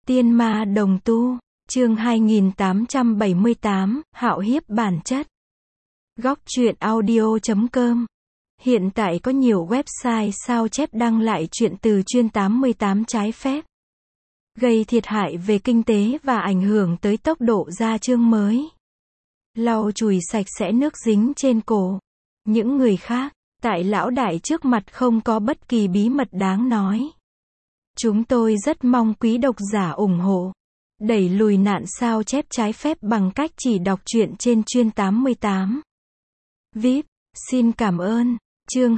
Tiên ma đồng tu, chương 2878, hạo hiếp bản chất. Góc truyện audio.com. Hiện tại có nhiều website sao chép đăng lại truyện từ chuyên 88 trái phép, gây thiệt hại về kinh tế và ảnh hưởng tới tốc độ ra chương mới. Lau chùi sạch sẽ nước dính trên cổ những người khác, tại lão đại trước mặt không có bất kỳ bí mật đáng nói. Chúng tôi rất mong quý độc giả ủng hộ, đẩy lùi nạn sao chép trái phép bằng cách chỉ đọc truyện trên chuyên 88. VIP, xin cảm ơn. Chương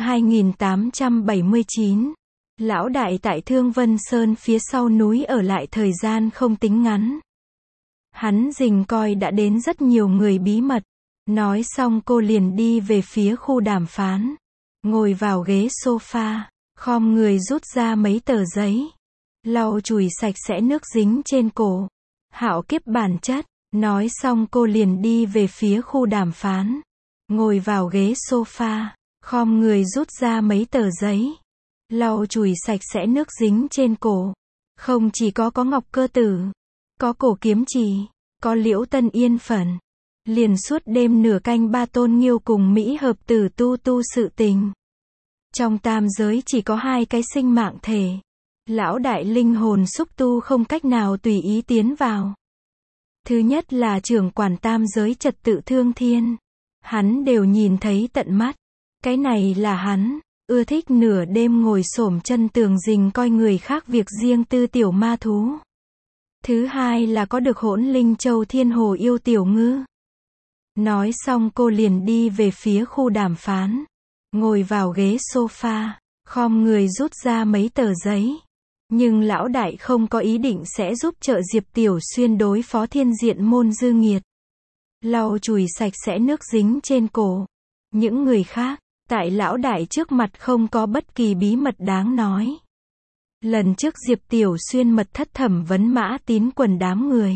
2879. Lão đại tại Thương Vân Sơn phía sau núi ở lại thời gian không tính ngắn. Hắn rình coi đã đến rất nhiều người bí mật. Nói xong cô liền đi về phía khu đàm phán. Ngồi vào ghế sofa, khom người rút ra mấy tờ giấy, lau chùi sạch sẽ nước dính trên cổ. Hạo kiếp bản chất. Nói xong cô liền đi về phía khu đàm phán. Ngồi vào ghế sofa, khom người rút ra mấy tờ giấy, lau chùi sạch sẽ nước dính trên cổ. Không chỉ có ngọc cơ tử, có cổ kiếm trì, có liễu tân yên phận. Liền suốt đêm nửa canh ba Tôn Nghiêu cùng Mỹ hợp tử tu sự tình. Trong tam giới chỉ có hai cái sinh mạng thể. Lão đại linh hồn xúc tu không cách nào tùy ý tiến vào. Thứ nhất là trưởng quản tam giới trật tự Thương Thiên. Hắn đều nhìn thấy tận mắt. Cái này là hắn, ưa thích nửa đêm ngồi xổm chân tường rình coi người khác việc riêng tư tiểu ma thú. Thứ hai là có được hỗn linh châu thiên hồ yêu tiểu ngư. Nói xong cô liền đi về phía khu đàm phán. Ngồi vào ghế sofa, khom người rút ra mấy tờ giấy. Nhưng lão đại không có ý định sẽ giúp trợ Diệp Tiểu Xuyên đối phó thiên diện môn dư nghiệt. Lau chùi sạch sẽ nước dính trên cổ những người khác, tại lão đại trước mặt không có bất kỳ bí mật đáng nói. Lần trước Diệp Tiểu Xuyên mật thất thẩm vấn Mã Tín quần đám người.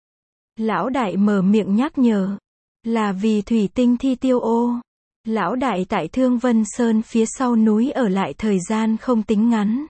Lão đại mở miệng nhắc nhở, là vì thủy tinh thi tiêu ô. Lão đại tại Thương Vân Sơn phía sau núi ở lại thời gian không tính ngắn.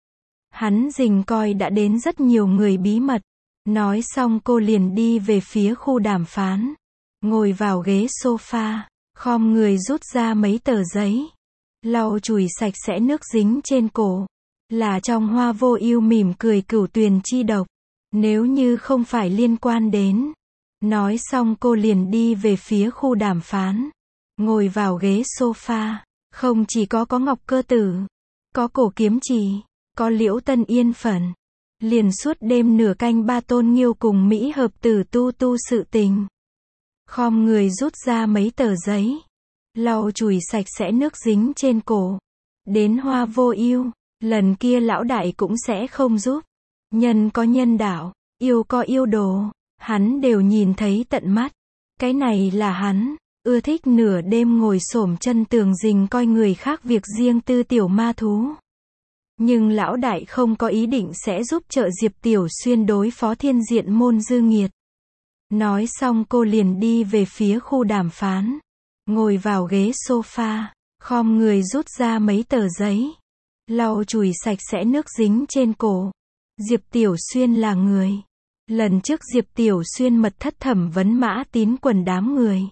Hắn rình coi đã đến rất nhiều người bí mật. Nói xong cô liền đi về phía khu đàm phán. Ngồi vào ghế sofa, khom người rút ra mấy tờ giấy, lau chùi sạch sẽ nước dính trên cổ. Là trong Hoa Vô Ưu mỉm cười cửu tuyền chi độc. Nếu như không phải liên quan đến. Nói xong cô liền đi về phía khu đàm phán. Ngồi vào ghế sofa, không chỉ có ngọc cơ tử, có cổ kiếm trì, có liễu tân yên phận. Liền suốt đêm nửa canh ba Tôn Nghiêu cùng Mỹ hợp tử tu sự tình. Khom người rút ra mấy tờ giấy, lau chùi sạch sẽ nước dính trên cổ. Đến Hoa Vô Ưu, lần kia lão đại cũng sẽ không giúp. Nhân có nhân đạo, yêu có yêu đồ, hắn đều nhìn thấy tận mắt. Cái này là hắn, ưa thích nửa đêm ngồi xổm chân tường rình coi người khác việc riêng tư tiểu ma thú. Nhưng lão đại không có ý định sẽ giúp trợ Diệp Tiểu Xuyên đối phó thiên diện môn dư nghiệt. Nói xong cô liền đi về phía khu đàm phán. Ngồi vào ghế sofa, khom người rút ra mấy tờ giấy, lau chùi sạch sẽ nước dính trên cổ. Diệp Tiểu Xuyên là người. Lần trước Diệp Tiểu Xuyên mật thất thẩm vấn Mã Tín quần đám người.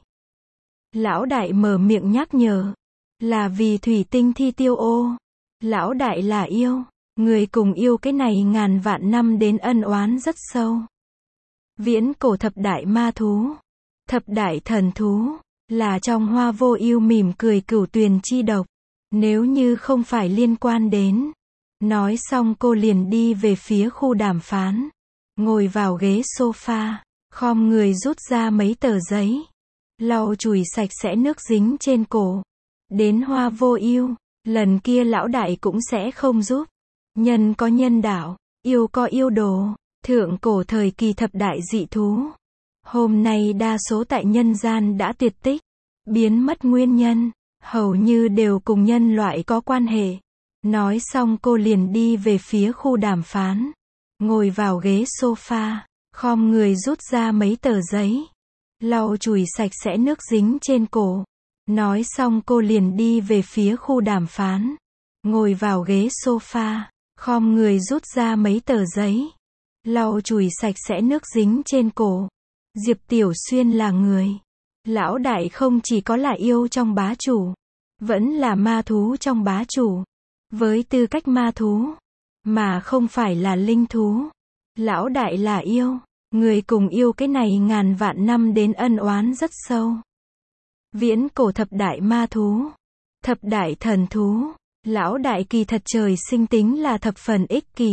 Lão đại mở miệng nhắc nhở, là vì thủy tinh thi tiêu ô. Lão đại là yêu, người cùng yêu cái này ngàn vạn năm đến ân oán rất sâu. Viễn cổ thập đại ma thú, thập đại thần thú, là trong Hoa Vô Ưu mỉm cười cửu tuyền chi độc. Nếu như không phải liên quan đến. Nói xong cô liền đi về phía khu đàm phán. Ngồi vào ghế sofa, khom người rút ra mấy tờ giấy, lau chùi sạch sẽ nước dính trên cổ. Đến Hoa Vô Ưu, lần kia lão đại cũng sẽ không giúp. Nhân có nhân đạo, yêu có yêu đồ. Thượng cổ thời kỳ thập đại dị thú. Hôm nay đa số tại nhân gian đã tuyệt tích, biến mất nguyên nhân, hầu như đều cùng nhân loại có quan hệ. Nói xong cô liền đi về phía khu đàm phán. Ngồi vào ghế sofa, khom người rút ra mấy tờ giấy, lau chùi sạch sẽ nước dính trên cổ. Nói xong cô liền đi về phía khu đàm phán. Ngồi vào ghế sofa, khom người rút ra mấy tờ giấy, lau chùi sạch sẽ nước dính trên cổ. Diệp Tiểu Xuyên là người. Lão đại không chỉ có là yêu trong bá chủ, vẫn là ma thú trong bá chủ. Với tư cách ma thú, mà không phải là linh thú. Lão đại là yêu. Người cùng yêu cái này ngàn vạn năm đến ân oán rất sâu. Viễn cổ thập đại ma thú, thập đại thần thú. Lão đại kỳ thật trời sinh tính là thập phần ích kỷ.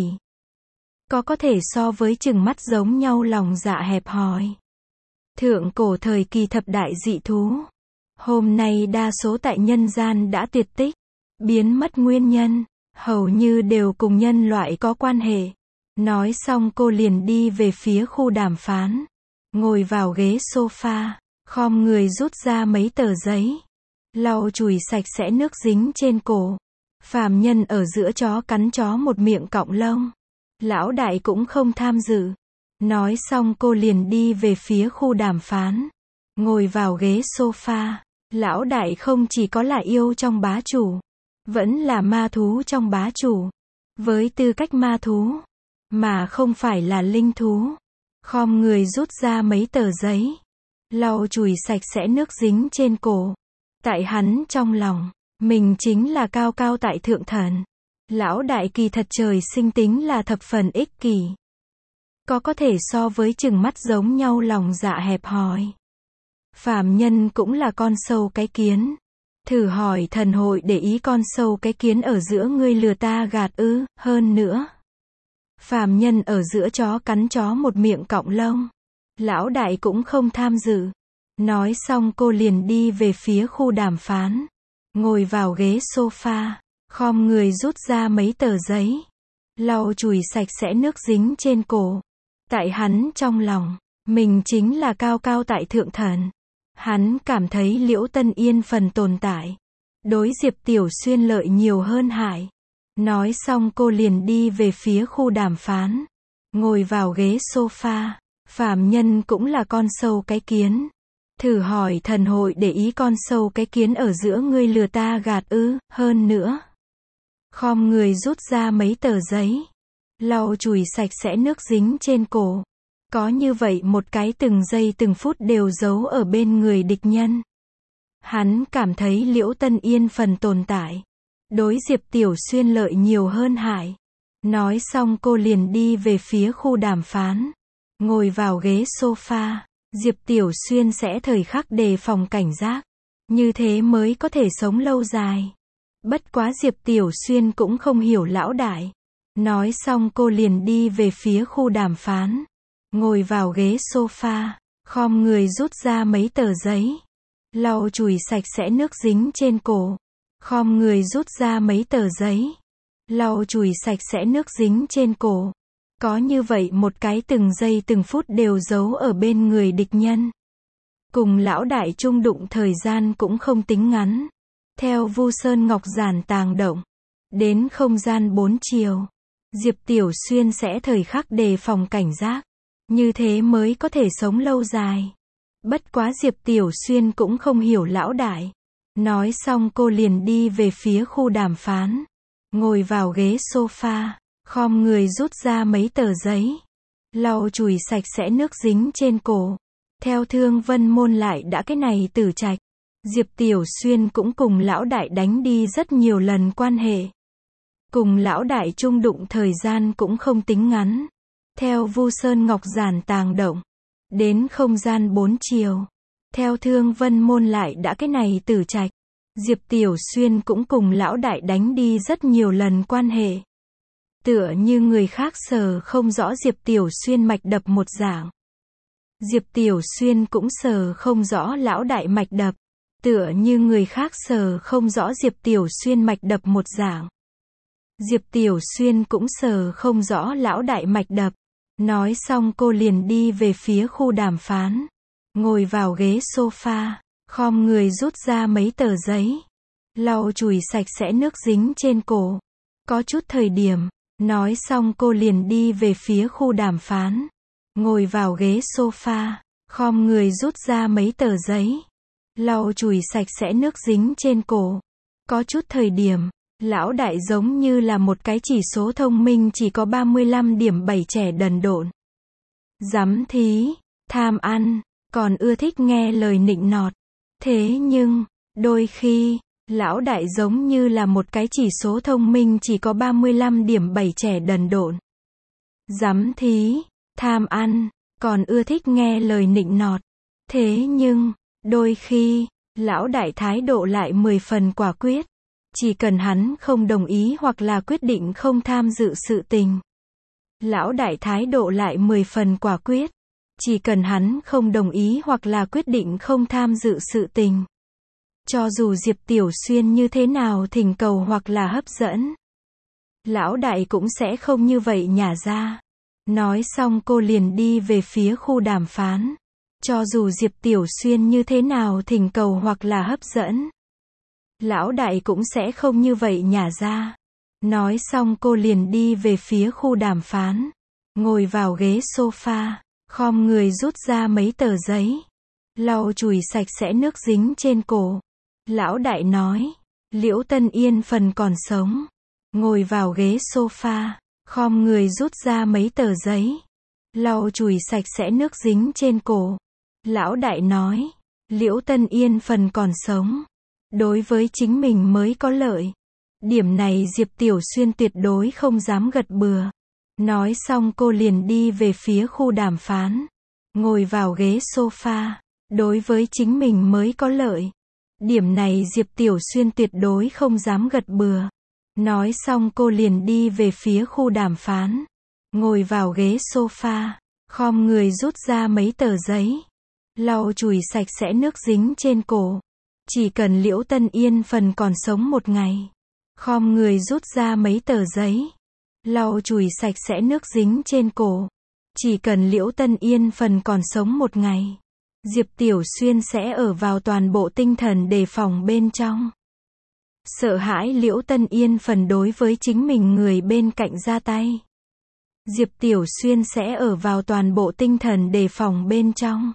Có thể so với chừng mắt giống nhau lòng dạ hẹp hòi. Thượng cổ thời kỳ thập đại dị thú. Hôm nay đa số tại nhân gian đã tuyệt tích, biến mất nguyên nhân, hầu như đều cùng nhân loại có quan hệ. Nói xong cô liền đi về phía khu đàm phán. Ngồi vào ghế sofa, khom người rút ra mấy tờ giấy. Lau chùi sạch sẽ nước dính trên cổ. Phàm nhân ở giữa chó cắn chó một miệng cọng lông. Lão đại cũng không tham dự. Nói xong cô liền đi về phía khu đàm phán. Ngồi vào ghế sofa. Lão đại không chỉ có là yêu trong bá chủ, vẫn là ma thú trong bá chủ. Với tư cách ma thú, mà không phải là linh thú. Khom người rút ra mấy tờ giấy. Lau chùi sạch sẽ nước dính trên cổ. Tại hắn trong lòng, mình chính là cao cao tại thượng thần. Lão đại kỳ thật trời sinh tính là thập phần ích kỷ. Có thể so với chừng mắt giống nhau lòng dạ hẹp hòi. Phàm nhân cũng là con sâu cái kiến. Thử hỏi thần hội để ý con sâu cái kiến ở giữa ngươi lừa ta gạt ư? Hơn nữa, phàm nhân ở giữa chó cắn chó một miệng cọng lông. Lão đại cũng không tham dự. Nói xong cô liền đi về phía khu đàm phán. Ngồi vào ghế sofa, khom người rút ra mấy tờ giấy. Lau chùi sạch sẽ nước dính trên cổ. Tại hắn trong lòng, mình chính là cao cao tại thượng thần. Hắn cảm thấy Liễu Tân Yên phần tồn tại đối Diệp Tiểu Xuyên lợi nhiều hơn hại. Nói xong cô liền đi về phía khu đàm phán. Ngồi vào ghế sofa. Phàm nhân cũng là con sâu cái kiến. Thử hỏi thần hội để ý con sâu cái kiến ở giữa ngươi lừa ta gạt ư? Hơn nữa, khom người rút ra mấy tờ giấy. Lau chùi sạch sẽ nước dính trên cổ. Có như vậy một cái từng giây từng phút đều giấu ở bên người địch nhân. Hắn cảm thấy Liễu Tân Yên phần tồn tại đối Diệp Tiểu Xuyên lợi nhiều hơn hại. Nói xong cô liền đi về phía khu đàm phán. Ngồi vào ghế sofa. Diệp Tiểu Xuyên sẽ thời khắc đề phòng cảnh giác. Như thế mới có thể sống lâu dài. Bất quá Diệp Tiểu Xuyên cũng không hiểu lão đại. Nói xong cô liền đi về phía khu đàm phán. Ngồi vào ghế sofa. Khom người rút ra mấy tờ giấy. Lau chùi sạch sẽ nước dính trên cổ. Khom người rút ra mấy tờ giấy. Lau chùi sạch sẽ nước dính trên cổ. Có như vậy một cái từng giây từng phút đều giấu ở bên người địch nhân. Cùng lão đại chung đụng thời gian cũng không tính ngắn. Theo Vu Sơn Ngọc Giản tàng động. Đến không gian 4 chiều. Diệp Tiểu Xuyên sẽ thời khắc đề phòng cảnh giác. Như thế mới có thể sống lâu dài. Bất quá Diệp Tiểu Xuyên cũng không hiểu lão đại. Nói xong cô liền đi về phía khu đàm phán. Ngồi vào ghế sofa. Khom người rút ra mấy tờ giấy. Lau chùi sạch sẽ nước dính trên cổ. Theo Thương Vân Môn lại đã cái này tử trạch. Diệp Tiểu Xuyên cũng cùng lão đại đánh đi rất nhiều lần quan hệ. Cùng lão đại chung đụng thời gian cũng không tính ngắn. Theo Vu Sơn Ngọc Giản tàng động. Đến không gian 4 chiều. Theo Thương Vân Môn lại đã cái này tử trạch. Diệp Tiểu Xuyên cũng cùng lão đại đánh đi rất nhiều lần quan hệ. Tựa như người khác sờ không rõ Diệp Tiểu Xuyên mạch đập một dạng. Diệp Tiểu Xuyên cũng sờ không rõ lão đại mạch đập. Tựa như người khác sờ không rõ Diệp Tiểu Xuyên mạch đập một dạng. Diệp Tiểu Xuyên cũng sờ không rõ lão đại mạch đập. Nói xong cô liền đi về phía khu đàm phán. Ngồi vào ghế sofa. Khom người rút ra mấy tờ giấy. Lau chùi sạch sẽ nước dính trên cổ. Có chút thời điểm. Nói xong cô liền đi về phía khu đàm phán. Ngồi vào ghế sofa. Khom người rút ra mấy tờ giấy. Lau chùi sạch sẽ nước dính trên cổ. Có chút thời điểm. Lão đại giống như là một cái chỉ số thông minh chỉ có 35 điểm 7 trẻ đần độn. Dám thí, tham ăn, còn ưa thích nghe lời nịnh nọt. Thế nhưng, đôi khi, lão đại giống như là một cái chỉ số thông minh chỉ có 35 điểm 7 trẻ đần độn. Dám thí, tham ăn, còn ưa thích nghe lời nịnh nọt. Thế nhưng, đôi khi, lão đại thái độ lại 10 phần quả quyết. Chỉ cần hắn không đồng ý hoặc là quyết định không tham dự sự tình. Lão đại thái độ lại 10 phần quả quyết. Chỉ cần hắn không đồng ý hoặc là quyết định không tham dự sự tình. Cho dù Diệp Tiểu Xuyên như thế nào thỉnh cầu hoặc là hấp dẫn, lão đại cũng sẽ không như vậy nhả ra. Nói xong cô liền đi về phía khu đàm phán. Cho dù Diệp Tiểu Xuyên như thế nào thỉnh cầu hoặc là hấp dẫn, lão đại cũng sẽ không như vậy nhả ra. Nói xong cô liền đi về phía khu đàm phán. Ngồi vào ghế sofa, khom người rút ra mấy tờ giấy. Lau chùi sạch sẽ nước dính trên cổ. Lão đại nói, Liễu Tân Yên phần còn sống. Ngồi vào ghế sofa, khom người rút ra mấy tờ giấy. Lau chùi sạch sẽ nước dính trên cổ. Lão đại nói, Liễu Tân Yên phần còn sống. Đối với chính mình mới có lợi. Điểm này Diệp Tiểu Xuyên tuyệt đối không dám gật bừa. Nói xong cô liền đi về phía khu đàm phán. Ngồi vào ghế sofa. Đối với chính mình mới có lợi. Điểm này Diệp Tiểu Xuyên tuyệt đối không dám gật bừa. Nói xong cô liền đi về phía khu đàm phán. Ngồi vào ghế sofa. Khom người rút ra mấy tờ giấy. Lau chùi sạch sẽ nước dính trên cổ. Chỉ cần Liễu Tân Yên phần còn sống một ngày. Khom người rút ra mấy tờ giấy. Lau chùi sạch sẽ nước dính trên cổ. Chỉ cần Liễu Tân Yên phần còn sống một ngày. Diệp Tiểu Xuyên sẽ ở vào toàn bộ tinh thần đề phòng bên trong. Sợ hãi Liễu Tân Yên phần đối với chính mình người bên cạnh ra tay. Diệp Tiểu Xuyên sẽ ở vào toàn bộ tinh thần đề phòng bên trong.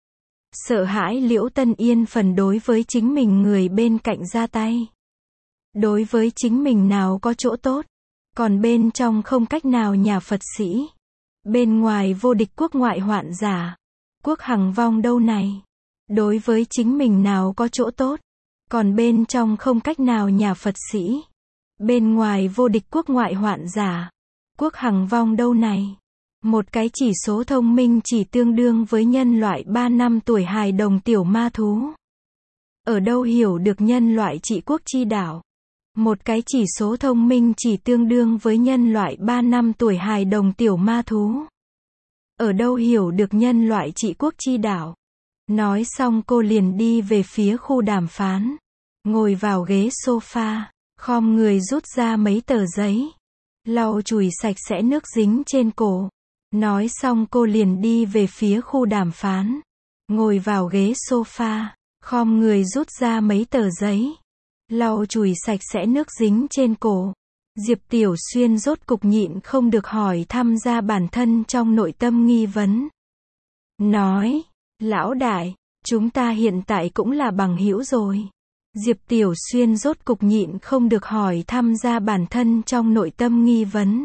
Sợ hãi Liễu Tân Yên phần đối với chính mình người bên cạnh ra tay. Đối với chính mình nào có chỗ tốt, còn bên trong không cách nào nhà Phật sĩ. Bên ngoài vô địch quốc ngoại hoạn giả, quốc hằng vong đâu này. Đối với chính mình nào có chỗ tốt, còn bên trong không cách nào nhà Phật sĩ. Bên ngoài vô địch quốc ngoại hoạn giả, quốc hằng vong đâu này. Một cái chỉ số thông minh chỉ tương đương với nhân loại 3 năm tuổi hài đồng tiểu ma thú. Ở đâu hiểu được nhân loại trị quốc chi đạo. Một cái chỉ số thông minh chỉ tương đương với nhân loại 3 năm tuổi hài đồng tiểu ma thú. Ở đâu hiểu được nhân loại trị quốc chi đạo. Nói xong cô liền đi về phía khu đàm phán. Ngồi vào ghế sofa, khom người rút ra mấy tờ giấy. Lau chùi sạch sẽ nước dính trên cổ. Nói xong cô liền đi về phía khu đàm phán. Ngồi vào ghế sofa, khom người rút ra mấy tờ giấy. Lau chùi sạch sẽ nước dính trên cổ. Diệp Tiểu Xuyên rốt cục nhịn không được hỏi thăm ra bản thân trong nội tâm nghi vấn. Nói, lão đại, chúng ta hiện tại cũng là bằng hữu rồi. Diệp Tiểu Xuyên rốt cục nhịn không được hỏi thăm ra bản thân trong nội tâm nghi vấn.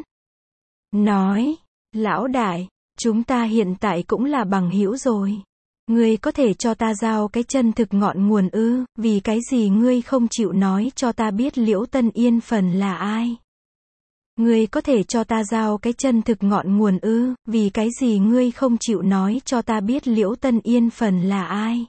Nói, lão đại, chúng ta hiện tại cũng là bằng hữu rồi. Ngươi có thể cho ta giao cái chân thực ngọn nguồn ư? Vì cái gì ngươi không chịu nói cho ta biết Liễu Tân Yên phần là ai? Ngươi có thể cho ta giao cái chân thực ngọn nguồn ư? Vì cái gì ngươi không chịu nói cho ta biết Liễu Tân Yên phần là ai?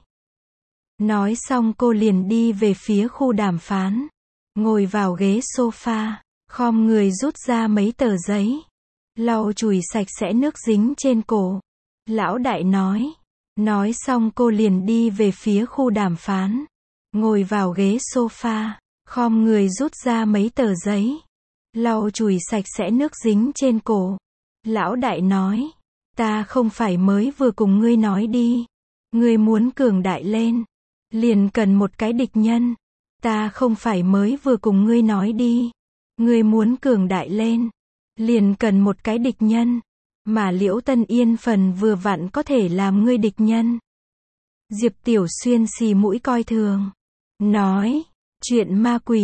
Nói xong cô liền đi về phía khu đàm phán. Ngồi vào ghế sofa, khom người rút ra mấy tờ giấy. Lau chùi sạch sẽ nước dính trên cổ. Lão đại nói. Nói xong cô liền đi về phía khu đàm phán. Ngồi vào ghế sofa, khom người rút ra mấy tờ giấy. Lau chùi sạch sẽ nước dính trên cổ. Lão đại nói. Ta không phải mới vừa cùng ngươi nói đi. Ngươi muốn cường đại lên, liền cần một cái địch nhân. Ta không phải mới vừa cùng ngươi nói đi. Ngươi muốn cường đại lên, liền cần một cái địch nhân. Mà Liễu Tân Yên phần vừa vặn có thể làm ngươi địch nhân. Diệp Tiểu Xuyên xì mũi coi thường. Nói, chuyện ma quỷ,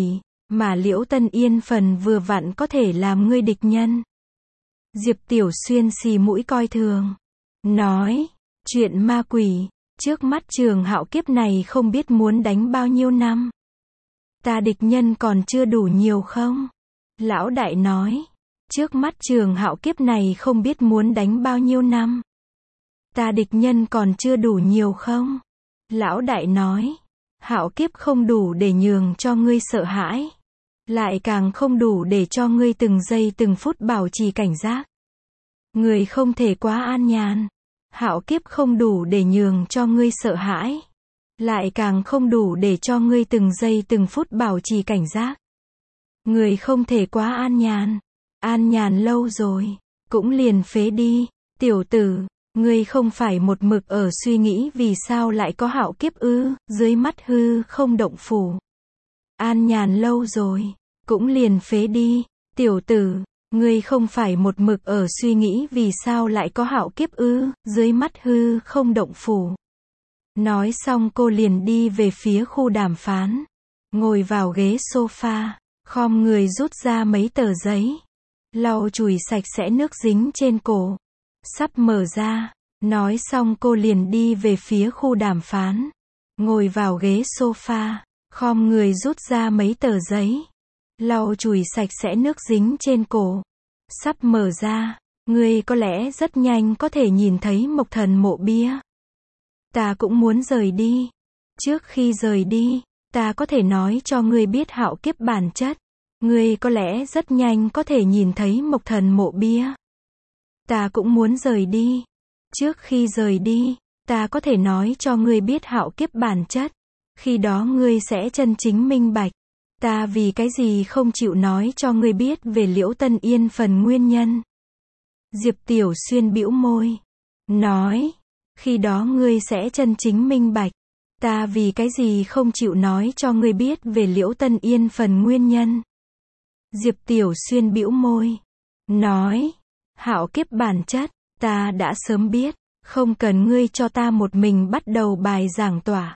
mà Liễu Tân Yên phần vừa vặn có thể làm ngươi địch nhân. Diệp Tiểu Xuyên xì mũi coi thường. Nói, chuyện ma quỷ, trước mắt Trường Hạo kiếp này không biết muốn đánh bao nhiêu năm. Ta địch nhân còn chưa đủ nhiều không? Lão đại nói, trước mắt Trường Hạo kiếp này không biết muốn đánh bao nhiêu năm. Ta địch nhân còn chưa đủ nhiều không? Lão đại nói, Hạo kiếp không đủ để nhường cho ngươi sợ hãi. Lại càng không đủ để cho ngươi từng giây từng phút bảo trì cảnh giác. Ngươi không thể quá an nhàn. Hạo kiếp không đủ để nhường cho ngươi sợ hãi. Lại càng không đủ để cho ngươi từng giây từng phút bảo trì cảnh giác. Ngươi không thể quá an nhàn. An nhàn lâu rồi, cũng liền phế đi. Tiểu tử, ngươi không phải một mực ở suy nghĩ vì sao lại có hạo kiếp ư, dưới mắt hư không động phủ. An nhàn lâu rồi, cũng liền phế đi. Tiểu tử, ngươi không phải một mực ở suy nghĩ vì sao lại có hạo kiếp ư, dưới mắt hư không động phủ. Nói xong cô liền đi về phía khu đàm phán. Ngồi vào ghế sofa, khom người rút ra mấy tờ giấy. Lau chùi sạch sẽ nước dính trên cổ. Sắp mở ra. Nói xong cô liền đi về phía khu đàm phán. Ngồi vào ghế sofa, khom người rút ra mấy tờ giấy. Lau chùi sạch sẽ nước dính trên cổ. Sắp mở ra. Ngươi có lẽ rất nhanh có thể nhìn thấy Mộc Thần mộ bia. Ta cũng muốn rời đi. Trước khi rời đi, ta có thể nói cho ngươi biết hạo kiếp bản chất. Ngươi có lẽ rất nhanh có thể nhìn thấy Mộc Thần mộ bia. Ta cũng muốn rời đi. Trước khi rời đi, ta có thể nói cho ngươi biết hạo kiếp bản chất. Khi đó ngươi sẽ chân chính minh bạch. Ta vì cái gì không chịu nói cho ngươi biết về Liễu Tân Yên phần nguyên nhân. Diệp Tiểu Xuyên bĩu môi. Nói, khi đó ngươi sẽ chân chính minh bạch. Ta vì cái gì không chịu nói cho ngươi biết về Liễu Tân Yên phần nguyên nhân. Diệp Tiểu Xuyên bĩu môi. Nói, hạo kiếp bản chất, ta đã sớm biết, không cần ngươi cho ta một mình bắt đầu bài giảng tỏa.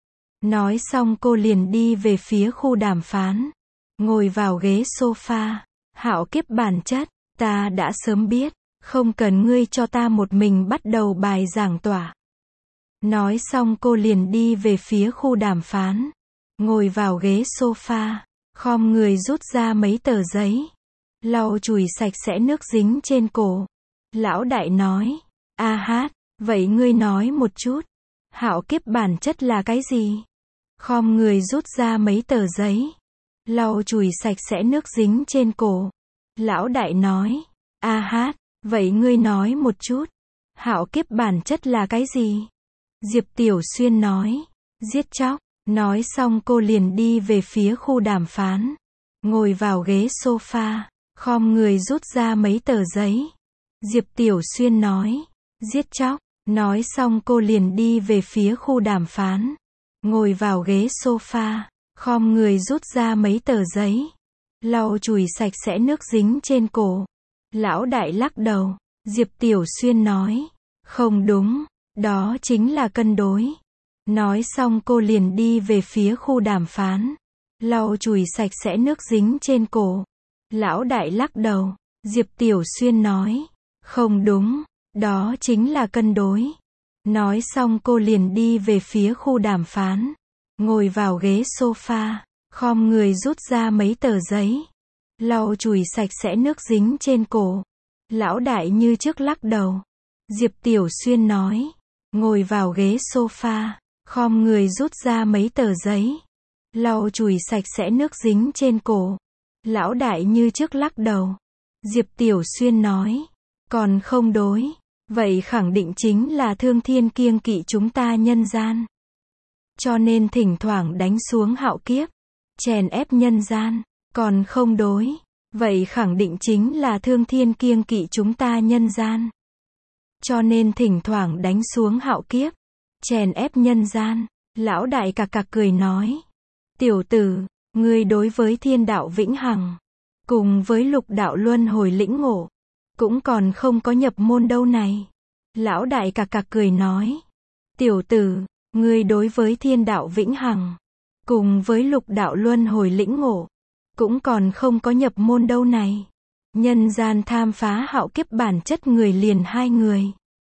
Nói xong cô liền đi về phía khu đàm phán. Ngồi vào ghế sofa. Hạo kiếp bản chất, ta đã sớm biết, không cần ngươi cho ta một mình bắt đầu bài giảng tỏa. Nói xong cô liền đi về phía khu đàm phán. Ngồi vào ghế sofa, khom người rút ra mấy tờ giấy. Lau chùi sạch sẽ nước dính trên cổ. Lão đại nói, a hát, vậy ngươi nói một chút. Hạo kiếp bản chất là cái gì? Khom người rút ra mấy tờ giấy. Lau chùi sạch sẽ nước dính trên cổ. Lão đại nói, a hát, vậy ngươi nói một chút. Hạo kiếp bản chất là cái gì? Diệp Tiểu Xuyên nói, giết chóc. Nói xong cô liền đi về phía khu đàm phán. Ngồi vào ghế sofa, khom người rút ra mấy tờ giấy. Diệp Tiểu Xuyên nói, giết chóc. Nói xong cô liền đi về phía khu đàm phán. Ngồi vào ghế sofa, khom người rút ra mấy tờ giấy. Lau chùi sạch sẽ nước dính trên cổ. Lão đại lắc đầu. Diệp Tiểu Xuyên nói, không đúng, đó chính là cân đối. Nói xong cô liền đi về phía khu đàm phán. Lau chùi sạch sẽ nước dính trên cổ. Lão đại lắc đầu. Diệp Tiểu Xuyên nói, không đúng, đó chính là cân đối. Nói xong cô liền đi về phía khu đàm phán. Ngồi vào ghế sofa, khom người rút ra mấy tờ giấy. Lau chùi sạch sẽ nước dính trên cổ. Lão đại như trước lắc đầu. Diệp Tiểu Xuyên nói, ngồi vào ghế sofa, khom người rút ra mấy tờ giấy. Lau chùi sạch sẽ nước dính trên cổ. Lão đại như trước lắc đầu. Diệp Tiểu Xuyên nói, còn không đối. Vậy khẳng định chính là Thương Thiên kiêng kỵ chúng ta nhân gian. Cho nên thỉnh thoảng đánh xuống hạo kiếp, chèn ép nhân gian. Còn không đối. Vậy khẳng định chính là Thương Thiên kiêng kỵ chúng ta nhân gian. Cho nên thỉnh thoảng đánh xuống hạo kiếp, chèn ép nhân gian. Lão đại cặc cặc cười nói, tiểu tử, ngươi đối với thiên đạo vĩnh hằng, cùng với lục đạo luân hồi lĩnh ngộ, cũng còn không có nhập môn đâu này. Lão đại cặc cặc cười nói, tiểu tử, ngươi đối với thiên đạo vĩnh hằng, cùng với lục đạo luân hồi lĩnh ngộ, cũng còn không có nhập môn đâu này. Nhân gian tham phá hạo kiếp bản chất người liền hai người.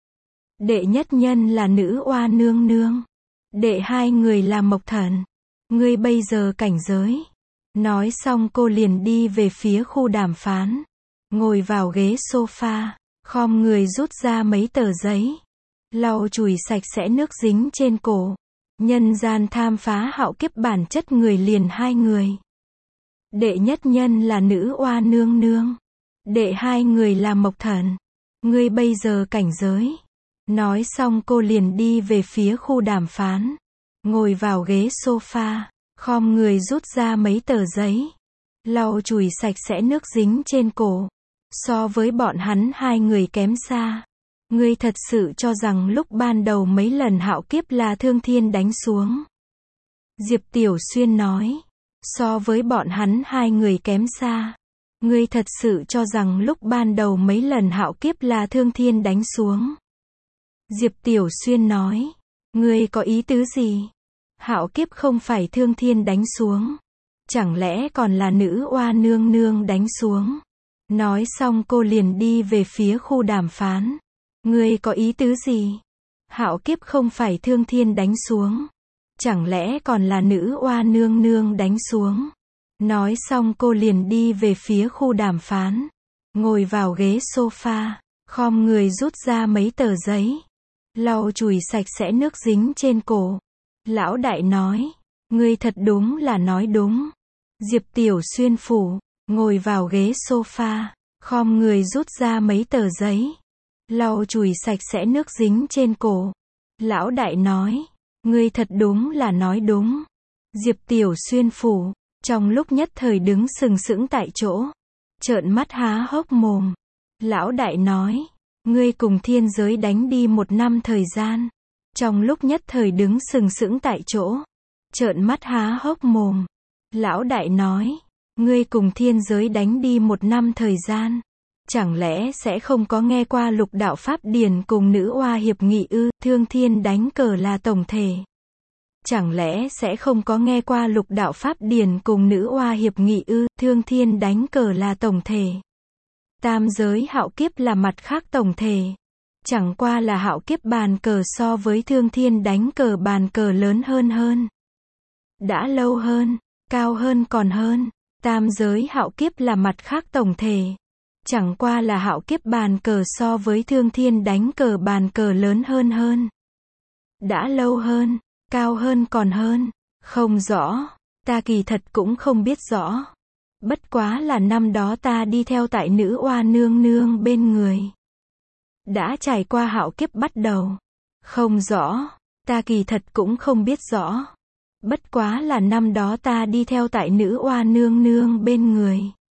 Đệ nhất nhân là nữ oa nương nương. Đệ hai người là Mộc Thần. Ngươi bây giờ cảnh giới. Nói xong cô liền đi về phía khu đàm phán. Ngồi vào ghế sofa, khom người rút ra mấy tờ giấy. Lau chùi sạch sẽ nước dính trên cổ. Nhân gian tham phá hạo kiếp bản chất người liền hai người. Đệ nhất nhân là nữ oa nương nương. Đệ hai người là Mộc Thần. Ngươi bây giờ cảnh giới. Nói xong cô liền đi về phía khu đàm phán. Ngồi vào ghế sofa, khom người rút ra mấy tờ giấy. Lau chùi sạch sẽ nước dính trên cổ. So với bọn hắn hai người kém xa. Ngươi thật sự cho rằng lúc ban đầu mấy lần hạo kiếp là Thương Thiên đánh xuống. Diệp Tiểu Xuyên nói. So với bọn hắn hai người kém xa. Ngươi thật sự cho rằng lúc ban đầu mấy lần hạo kiếp là Thương Thiên đánh xuống. Diệp Tiểu Xuyên nói. Ngươi có ý tứ gì? Hạo kiếp không phải Thương Thiên đánh xuống. Chẳng lẽ còn là nữ oa nương nương đánh xuống? Nói xong cô liền đi về phía khu đàm phán. Ngươi có ý tứ gì? Hạo kiếp không phải Thương Thiên đánh xuống. Chẳng lẽ còn là nữ oa nương nương đánh xuống? Nói xong cô liền đi về phía khu đàm phán. Ngồi vào ghế sofa, khom người rút ra mấy tờ giấy. Lau chùi sạch sẽ nước dính trên cổ. Lão đại nói. Ngươi thật đúng là nói đúng. Diệp Tiểu Xuyên phủ. Ngồi vào ghế sofa, khom người rút ra mấy tờ giấy. Lau chùi sạch sẽ nước dính trên cổ. Lão đại nói. Ngươi thật đúng là nói đúng. Diệp Tiểu Xuyên phủ. Trong lúc nhất thời đứng sừng sững tại chỗ. Trợn mắt há hốc mồm. Lão đại nói. Ngươi cùng thiên giới đánh đi 1 năm thời gian. Trong lúc nhất thời đứng sừng sững tại chỗ. Trợn mắt há hốc mồm. Lão đại nói. Ngươi cùng thiên giới đánh đi 1 năm thời gian. Chẳng lẽ sẽ không có nghe qua lục đạo pháp điển cùng nữ oa hiệp nghị ư? Thương Thiên đánh cờ là tổng thể. Chẳng lẽ sẽ không có nghe qua lục đạo pháp điển cùng nữ oa hiệp nghị ư? Thương Thiên đánh cờ là tổng thể. Tam giới hạo kiếp là mặt khác tổng thể. Chẳng qua là hạo kiếp bàn cờ so với Thương Thiên đánh cờ bàn cờ lớn hơn. Đã lâu hơn, cao hơn còn hơn. Tam giới hạo kiếp là mặt khác tổng thể. Chẳng qua là hạo kiếp bàn cờ so với Thương Thiên đánh cờ bàn cờ lớn hơn. Đã lâu hơn, cao hơn còn hơn. Không rõ, ta kỳ thật cũng không biết rõ. Bất quá là năm đó ta đi theo tại nữ oa nương nương bên người. Đã trải qua hạo kiếp bắt đầu. Không rõ, ta kỳ thật cũng không biết rõ. Bất quá là năm đó ta đi theo tại nữ oa nương nương bên người.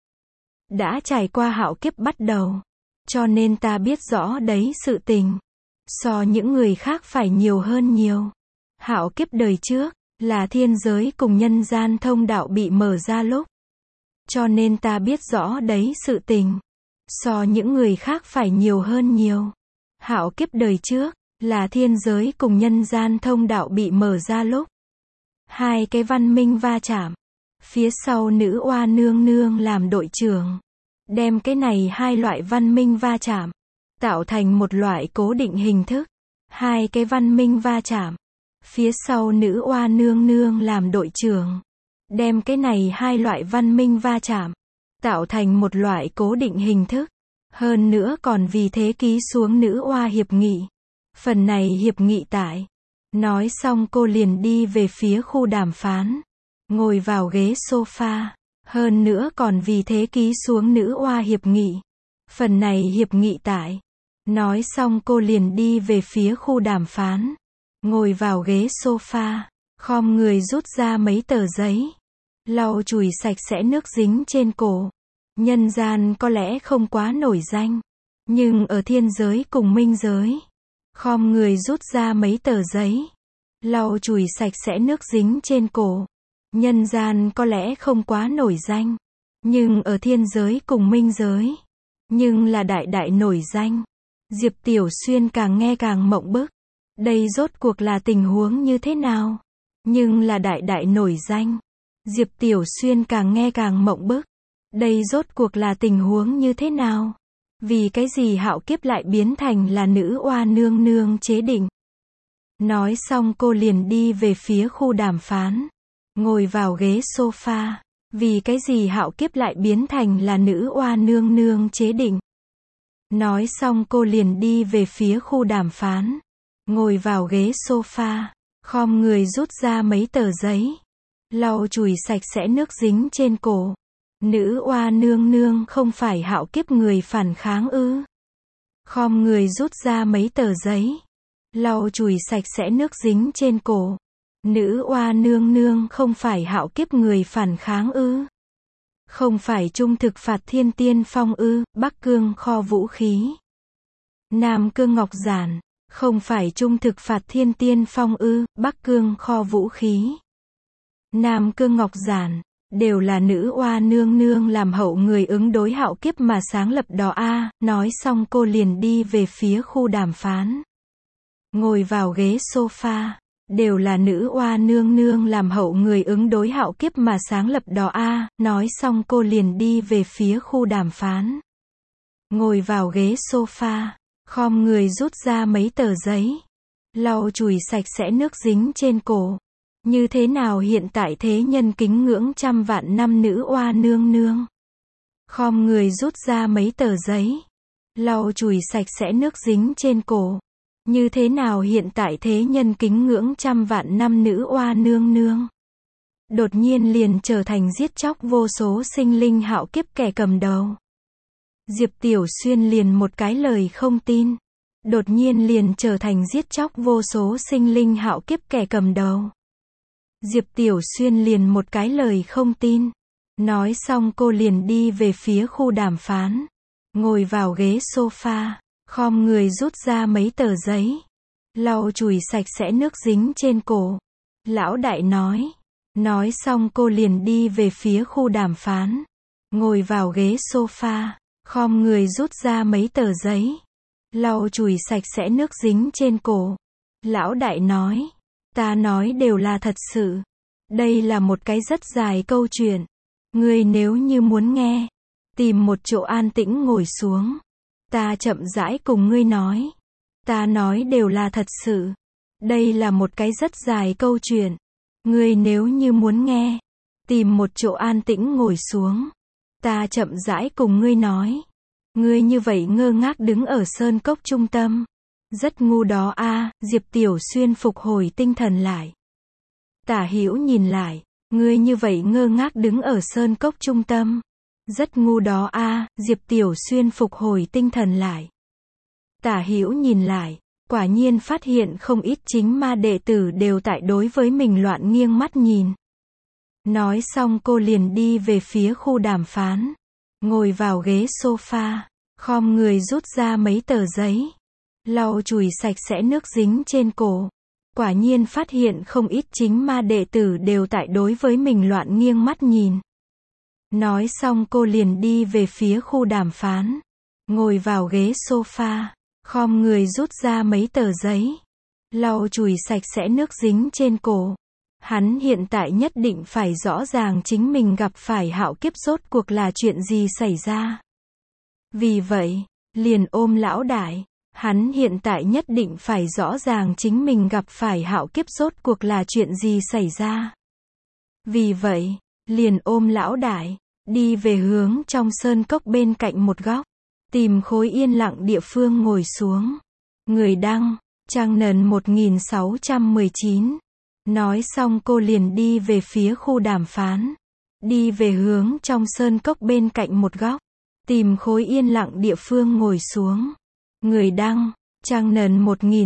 Đã trải qua hạo kiếp bắt đầu. Cho nên ta biết rõ đấy sự tình. So những người khác phải nhiều hơn nhiều. Hạo kiếp đời trước, là thiên giới cùng nhân gian thông đạo bị mở ra lúc. Cho nên ta biết rõ đấy sự tình. So những người khác phải nhiều hơn nhiều. Hạo kiếp đời trước, là thiên giới cùng nhân gian thông đạo bị mở ra lúc. Hai cái văn minh va chạm. Phía sau nữ oa nương nương làm đội trưởng. Đem cái này hai loại văn minh va chạm. Tạo thành một loại cố định hình thức. Hai cái văn minh va chạm. Phía sau nữ oa nương nương làm đội trưởng. Đem cái này hai loại văn minh va chạm. Tạo thành một loại cố định hình thức. Hơn nữa còn vì thế ký xuống nữ oa hiệp nghị. Phần này hiệp nghị tại. Nói xong cô liền đi về phía khu đàm phán. Ngồi vào ghế sofa. Hơn nữa còn vì thế ký xuống nữ oa hiệp nghị. Phần này hiệp nghị tại. Nói xong cô liền đi về phía khu đàm phán. Ngồi vào ghế sofa. Khom người rút ra mấy tờ giấy. Lau chùi sạch sẽ nước dính trên cổ. Nhân gian có lẽ không quá nổi danh. Nhưng ở thiên giới cùng minh giới. Khom người rút ra mấy tờ giấy. Lau chùi sạch sẽ nước dính trên cổ. Nhân gian có lẽ không quá nổi danh. Nhưng ở thiên giới cùng minh giới. Nhưng là đại đại nổi danh. Diệp Tiểu Xuyên càng nghe càng mộng bức. Đây rốt cuộc là tình huống như thế nào? Nhưng là đại đại nổi danh. Diệp Tiểu Xuyên càng nghe càng mộng bức. Đây rốt cuộc là tình huống như thế nào? Vì cái gì Hạo Kiếp lại biến thành là nữ oa nương nương chế định? Nói xong cô liền đi về phía khu đàm phán. Ngồi vào ghế sofa. Vì cái gì Hạo Kiếp lại biến thành là nữ oa nương nương chế định? Nói xong cô liền đi về phía khu đàm phán. Ngồi vào ghế sofa. Khom người rút ra mấy tờ giấy. Lau chùi sạch sẽ nước dính trên cổ. Nữ oa nương nương không phải Hạo Kiếp người phản kháng ư? Khom người rút ra mấy tờ giấy. Lau chùi sạch sẽ nước dính trên cổ. Nữ oa nương nương không phải Hạo Kiếp người phản kháng ư? Không phải trung thực phạt Thiên Tiên Phong ư? Bắc Cương kho vũ khí. Nam Cương Ngọc Giản. Không phải trung thực phạt Thiên Tiên Phong ư? Bắc Cương kho vũ khí. Nam Cương Ngọc Giản. Đều là nữ oa nương nương làm hậu người ứng đối Hạo Kiếp mà sáng lập đó a. Nói xong cô liền đi về phía khu đàm phán. Ngồi vào ghế sofa. Đều là nữ oa nương nương làm hậu người ứng đối Hạo Kiếp mà sáng lập đó a. Nói xong cô liền đi về phía khu đàm phán. Ngồi vào ghế sofa. Khom người rút ra mấy tờ giấy. Lau chùi sạch sẽ nước dính trên cổ. Như thế nào hiện tại thế nhân kính ngưỡng trăm vạn năm nữ oa nương nương? Khom người rút ra mấy tờ giấy. Lau chùi sạch sẽ nước dính trên cổ. Như thế nào hiện tại thế nhân kính ngưỡng trăm vạn năm nữ oa nương nương? Đột nhiên liền trở thành giết chóc vô số sinh linh Hạo Kiếp kẻ cầm đầu. Diệp Tiểu Xuyên liền một cái lời không tin. Đột nhiên liền trở thành giết chóc vô số sinh linh Hạo Kiếp kẻ cầm đầu. Diệp Tiểu Xuyên liền một cái lời không tin. Nói xong cô liền đi về phía khu đàm phán. Ngồi vào ghế sofa. Khom người rút ra mấy tờ giấy. Lau chùi sạch sẽ nước dính trên cổ. Lão đại nói. Nói xong cô liền đi về phía khu đàm phán. Ngồi vào ghế sofa. Khom người rút ra mấy tờ giấy. Lau chùi sạch sẽ nước dính trên cổ. Lão đại nói. Ta nói đều là thật sự. Đây là một cái rất dài câu chuyện. Ngươi nếu như muốn nghe. Tìm một chỗ an tĩnh ngồi xuống. Ta chậm rãi cùng ngươi nói. Ta nói đều là thật sự. Đây là một cái rất dài câu chuyện. Ngươi nếu như muốn nghe. Tìm một chỗ an tĩnh ngồi xuống. Ta chậm rãi cùng ngươi nói. Ngươi như vậy ngơ ngác đứng ở sơn cốc trung tâm. Rất ngu đó a. Diệp Tiểu Xuyên phục hồi tinh thần lại. Tả Hữu nhìn lại. Ngươi như vậy ngơ ngác đứng ở sơn cốc trung tâm. Rất ngu đó a. Diệp Tiểu Xuyên phục hồi tinh thần lại. Tả Hữu nhìn lại. Quả nhiên phát hiện không ít chính ma đệ tử đều tại đối với mình loạn nghiêng mắt nhìn. Nói xong cô liền đi về phía khu đàm phán. Ngồi vào ghế sofa. Khom người rút ra mấy tờ giấy. Lau chùi sạch sẽ nước dính trên cổ. Quả nhiên phát hiện không ít chính ma đệ tử đều tại đối với mình loạn nghiêng mắt nhìn. Nói xong cô liền đi về phía khu đàm phán. Ngồi vào ghế sofa. Khom người rút ra mấy tờ giấy. Lau chùi sạch sẽ nước dính trên cổ. Hắn hiện tại nhất định phải rõ ràng chính mình gặp phải Hạo Kiếp rốt cuộc là chuyện gì xảy ra. Vì vậy, liền ôm lão đại. Hắn hiện tại nhất định phải rõ ràng chính mình gặp phải Hạo Kiếp rốt cuộc là chuyện gì xảy ra. Vì vậy, liền ôm lão đại. Đi về hướng trong sơn cốc bên cạnh một góc. Tìm khối yên lặng địa phương ngồi xuống. Người đăng, Trang Nần 1619. Nói xong cô liền đi về phía khu đàm phán. Đi về hướng trong sơn cốc bên cạnh một góc. Tìm khối yên lặng địa phương ngồi xuống. Người đăng, Trang Nần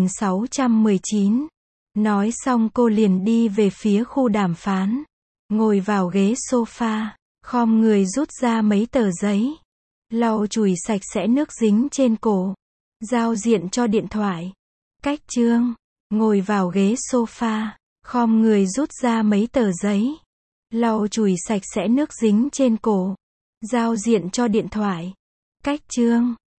1619. Nói xong cô liền đi về phía khu đàm phán. Ngồi vào ghế sofa. Khom người rút ra mấy tờ giấy. Lau chùi sạch sẽ nước dính trên cổ. Giao diện cho điện thoại. Cách chương. Ngồi vào ghế sofa. Khom người rút ra mấy tờ giấy. Lau chùi sạch sẽ nước dính trên cổ. Giao diện cho điện thoại. Cách chương.